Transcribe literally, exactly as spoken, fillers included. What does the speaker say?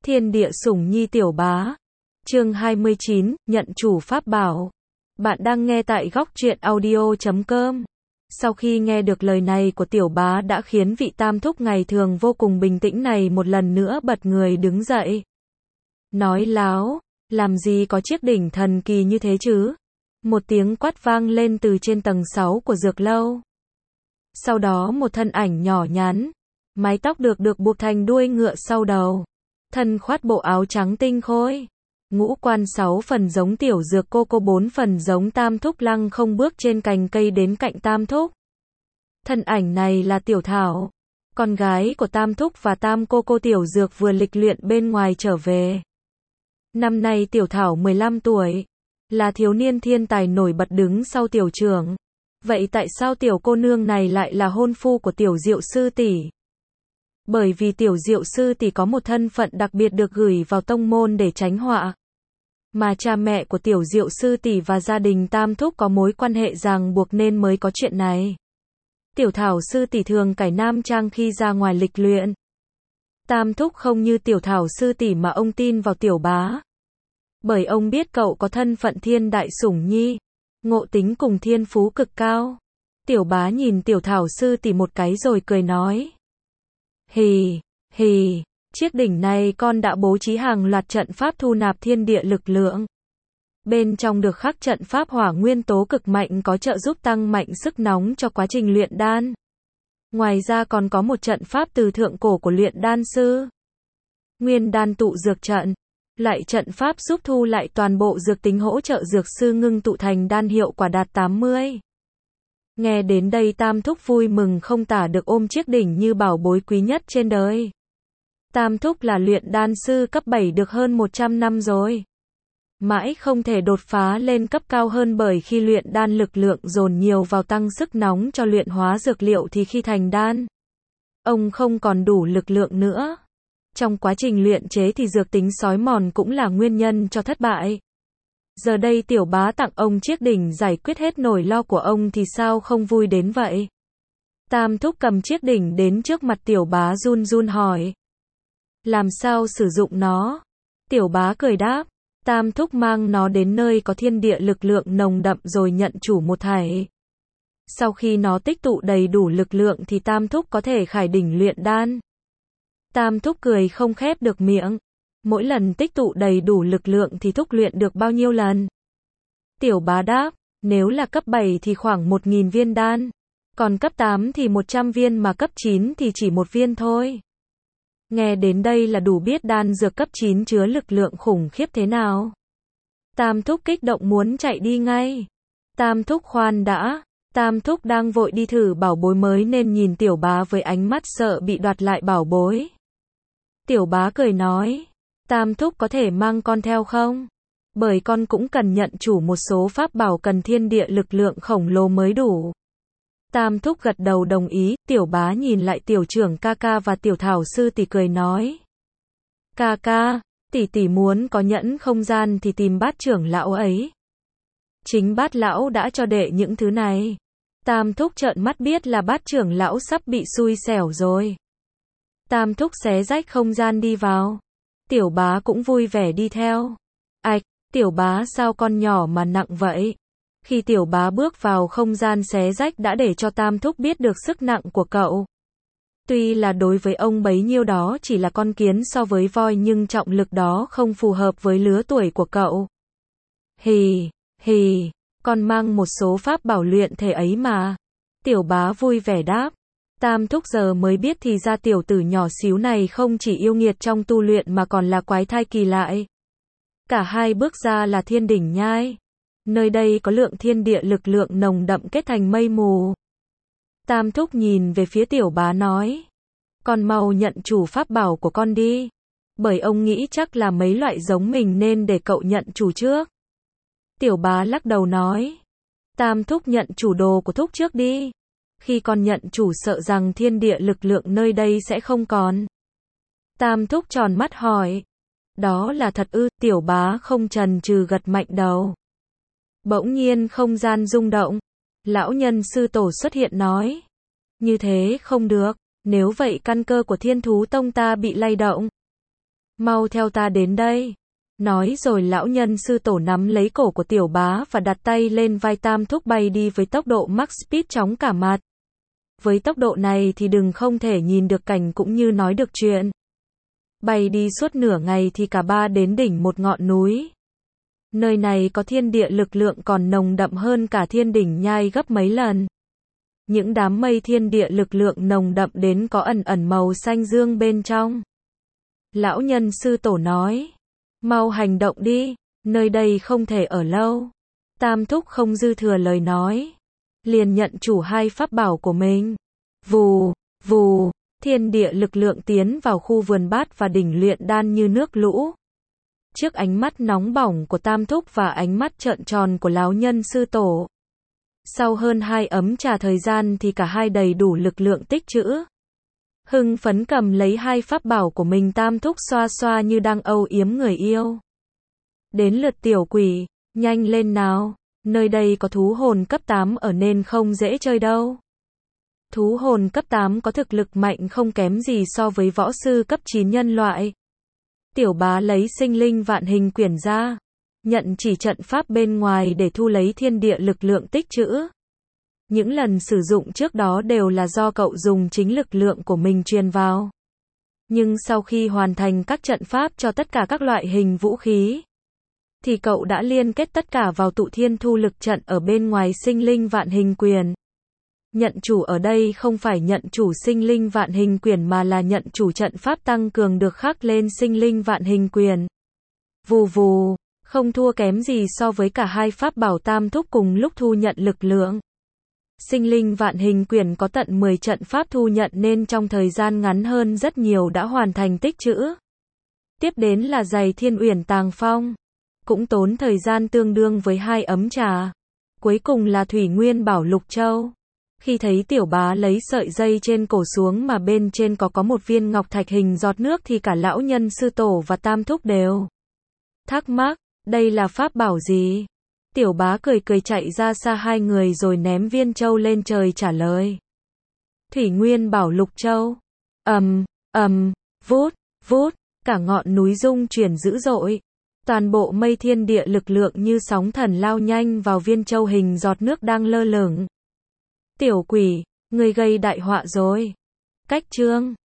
Thiên địa sủng nhi tiểu bá. Chương hai mươi chín, nhận chủ pháp bảo. Bạn đang nghe tại góc truyện audio chấm com. Sau khi nghe được lời này của tiểu bá đã khiến vị tam thúc ngày thường vô cùng bình tĩnh này một lần nữa bật người đứng dậy. Nói láo, làm gì có chiếc đỉnh thần kỳ như thế chứ? Một tiếng quát vang lên từ trên tầng sáu của dược lâu. Sau đó một thân ảnh nhỏ nhắn, mái tóc được được buộc thành đuôi ngựa sau đầu, thân khoác bộ áo trắng tinh khôi, ngũ quan sáu phần giống tiểu dược cô cô bốn phần giống tam thúc lăng không bước trên cành cây đến cạnh tam thúc. Thân ảnh này là Tiểu Thảo, con gái của tam thúc và tam cô cô tiểu dược vừa lịch luyện bên ngoài trở về. Năm nay Tiểu Thảo mười lăm tuổi, là thiếu niên thiên tài nổi bật đứng sau tiểu trưởng. Vậy tại sao tiểu cô nương này lại là hôn phu của tiểu Diệu sư tỷ? Bởi vì tiểu Diệu sư tỷ có một thân phận đặc biệt được gửi vào tông môn để tránh họa. Mà cha mẹ của tiểu Diệu sư tỷ và gia đình tam thúc có mối quan hệ ràng buộc nên mới có chuyện này. Tiểu Thảo sư tỷ thường cải nam trang khi ra ngoài lịch luyện. Tam thúc không như tiểu Thảo sư tỷ mà ông tin vào tiểu bá. Bởi ông biết cậu có thân phận thiên đại sủng nhi, ngộ tính cùng thiên phú cực cao. Tiểu bá nhìn tiểu Thảo sư tỷ một cái rồi cười nói. Hì, hì, chiếc đỉnh này con đã bố trí hàng loạt trận pháp thu nạp thiên địa lực lượng. Bên trong được khắc trận pháp hỏa nguyên tố cực mạnh có trợ giúp tăng mạnh sức nóng cho quá trình luyện đan. Ngoài ra còn có một trận pháp từ thượng cổ của luyện đan sư. Nguyên đan tụ dược trận. Lại trận pháp giúp thu lại toàn bộ dược tính hỗ trợ dược sư ngưng tụ thành đan hiệu quả đạt tám mươi. Nghe đến đây tam thúc vui mừng không tả được ôm chiếc đỉnh như bảo bối quý nhất trên đời. Tam thúc là luyện đan sư cấp bảy được hơn một trăm năm rồi. Mãi không thể đột phá lên cấp cao hơn bởi khi luyện đan lực lượng dồn nhiều vào tăng sức nóng cho luyện hóa dược liệu thì khi thành đan, ông không còn đủ lực lượng nữa. Trong quá trình luyện chế thì dược tính xói mòn cũng là nguyên nhân cho thất bại. Giờ đây tiểu bá tặng ông chiếc đỉnh giải quyết hết nỗi lo của ông thì sao không vui đến vậy? Tam thúc cầm chiếc đỉnh đến trước mặt tiểu bá run run hỏi. Làm sao sử dụng nó? Tiểu bá cười đáp. Tam thúc mang nó đến nơi có thiên địa lực lượng nồng đậm rồi nhận chủ một thảy. Sau khi nó tích tụ đầy đủ lực lượng thì tam thúc có thể khải đỉnh luyện đan. Tam thúc cười không khép được miệng. Mỗi lần tích tụ đầy đủ lực lượng thì thúc luyện được bao nhiêu lần? Tiểu bá đáp, nếu là cấp bảy thì khoảng một nghìn viên đan. Còn cấp tám thì một trăm viên mà cấp chín thì chỉ một viên thôi. Nghe đến đây là đủ biết đan dược cấp chín chứa lực lượng khủng khiếp thế nào. Tam thúc kích động muốn chạy đi ngay. Tam thúc khoan đã. Tam thúc đang vội đi thử bảo bối mới nên nhìn tiểu bá với ánh mắt sợ bị đoạt lại bảo bối. Tiểu bá cười nói. Tam thúc có thể mang con theo không? Bởi con cũng cần nhận chủ một số pháp bảo cần thiên địa lực lượng khổng lồ mới đủ. Tam thúc gật đầu đồng ý, tiểu bá nhìn lại tiểu trưởng ca ca và tiểu Thảo sư tỷ cười nói. Ca ca, tỷ tỷ muốn có nhẫn không gian thì tìm bát trưởng lão ấy. Chính bát lão đã cho đệ những thứ này. Tam thúc trợn mắt biết là bát trưởng lão sắp bị xui xẻo rồi. Tam thúc xé rách không gian đi vào. Tiểu bá cũng vui vẻ đi theo. Ạch, tiểu bá sao con nhỏ mà nặng vậy? Khi tiểu bá bước vào không gian xé rách đã để cho tam thúc biết được sức nặng của cậu. Tuy là đối với ông bấy nhiêu đó chỉ là con kiến so với voi nhưng trọng lực đó không phù hợp với lứa tuổi của cậu. Hì, hì, con mang một số pháp bảo luyện thể ấy mà. Tiểu bá vui vẻ đáp. Tam thúc giờ mới biết thì ra tiểu tử nhỏ xíu này không chỉ yêu nghiệt trong tu luyện mà còn là quái thai kỳ lạ. Cả hai bước ra là thiên đỉnh nhai. Nơi đây có lượng thiên địa lực lượng nồng đậm kết thành mây mù. Tam thúc nhìn về phía tiểu bá nói. Con mau nhận chủ pháp bảo của con đi. Bởi ông nghĩ chắc là mấy loại giống mình nên để cậu nhận chủ trước. Tiểu bá lắc đầu nói. Tam thúc nhận chủ đồ của thúc trước đi. Khi con nhận chủ sợ rằng thiên địa lực lượng nơi đây sẽ không còn. Tam thúc tròn mắt hỏi. Đó là thật ư? Tiểu bá không chần chừ gật mạnh đầu. Bỗng nhiên không gian rung động. Lão nhân sư tổ xuất hiện nói. Như thế không được. Nếu vậy căn cơ của Thiên Thú Tông ta bị lay động. Mau theo ta đến đây. Nói rồi lão nhân sư tổ nắm lấy cổ của tiểu bá và đặt tay lên vai Tam Thúc bay đi với tốc độ Max Speed chóng cả mặt. Với tốc độ này thì đừng không thể nhìn được cảnh cũng như nói được chuyện. Bay đi suốt nửa ngày thì cả ba đến đỉnh một ngọn núi. Nơi này có thiên địa lực lượng còn nồng đậm hơn cả thiên đỉnh nhai gấp mấy lần. Những đám mây thiên địa lực lượng nồng đậm đến có ẩn ẩn màu xanh dương bên trong. Lão nhân sư tổ nói, mau hành động đi, nơi đây không thể ở lâu. Tam Thúc không dư thừa lời nói, liền nhận chủ hai pháp bảo của mình. Vù, vù, thiên địa lực lượng tiến vào khu vườn bát và đỉnh luyện đan như nước lũ. Trước ánh mắt nóng bỏng của Tam Thúc và ánh mắt trợn tròn của lão nhân sư tổ. Sau hơn hai ấm trà thời gian thì cả hai đầy đủ lực lượng tích trữ. Hưng phấn cầm lấy hai pháp bảo của mình, Tam Thúc xoa xoa như đang âu yếm người yêu. Đến lượt tiểu quỷ, nhanh lên nào, nơi đây có thú hồn cấp tám ở nên không dễ chơi đâu. Thú hồn cấp tám có thực lực mạnh không kém gì so với võ sư cấp chín nhân loại. Tiểu bá lấy sinh linh vạn hình quyển ra, nhận chỉ trận pháp bên ngoài để thu lấy thiên địa lực lượng tích trữ. Những lần sử dụng trước đó đều là do cậu dùng chính lực lượng của mình truyền vào. Nhưng sau khi hoàn thành các trận pháp cho tất cả các loại hình vũ khí, thì cậu đã liên kết tất cả vào tụ thiên thu lực trận ở bên ngoài sinh linh vạn hình quyền. Nhận chủ ở đây không phải nhận chủ sinh linh vạn hình quyền mà là nhận chủ trận pháp tăng cường được khắc lên sinh linh vạn hình quyền. Vù vù, không thua kém gì so với cả hai pháp bảo Tam Thúc cùng lúc thu nhận lực lượng. Sinh linh vạn hình quyền có tận mười trận pháp thu nhận nên trong thời gian ngắn hơn rất nhiều đã hoàn thành tích trữ. Tiếp đến là giày Thiên Uyển Tàng Phong, cũng tốn thời gian tương đương với hai ấm trà. Cuối cùng là Thủy Nguyên Bảo Lục Châu. Khi thấy tiểu bá lấy sợi dây trên cổ xuống mà bên trên có có một viên ngọc thạch hình giọt nước thì cả lão nhân sư tổ và Tam Thúc đều thắc mắc, đây là pháp bảo gì? Tiểu bá cười cười chạy ra xa hai người rồi ném viên châu lên trời trả lời. Thủy Nguyên Bảo Lục Châu. Ầm, ầm, vút, vút, cả ngọn núi rung chuyển dữ dội. Toàn bộ mây thiên địa lực lượng như sóng thần lao nhanh vào viên châu hình giọt nước đang lơ lửng. Tiểu quỷ, ngươi gây đại họa rồi. Cách chương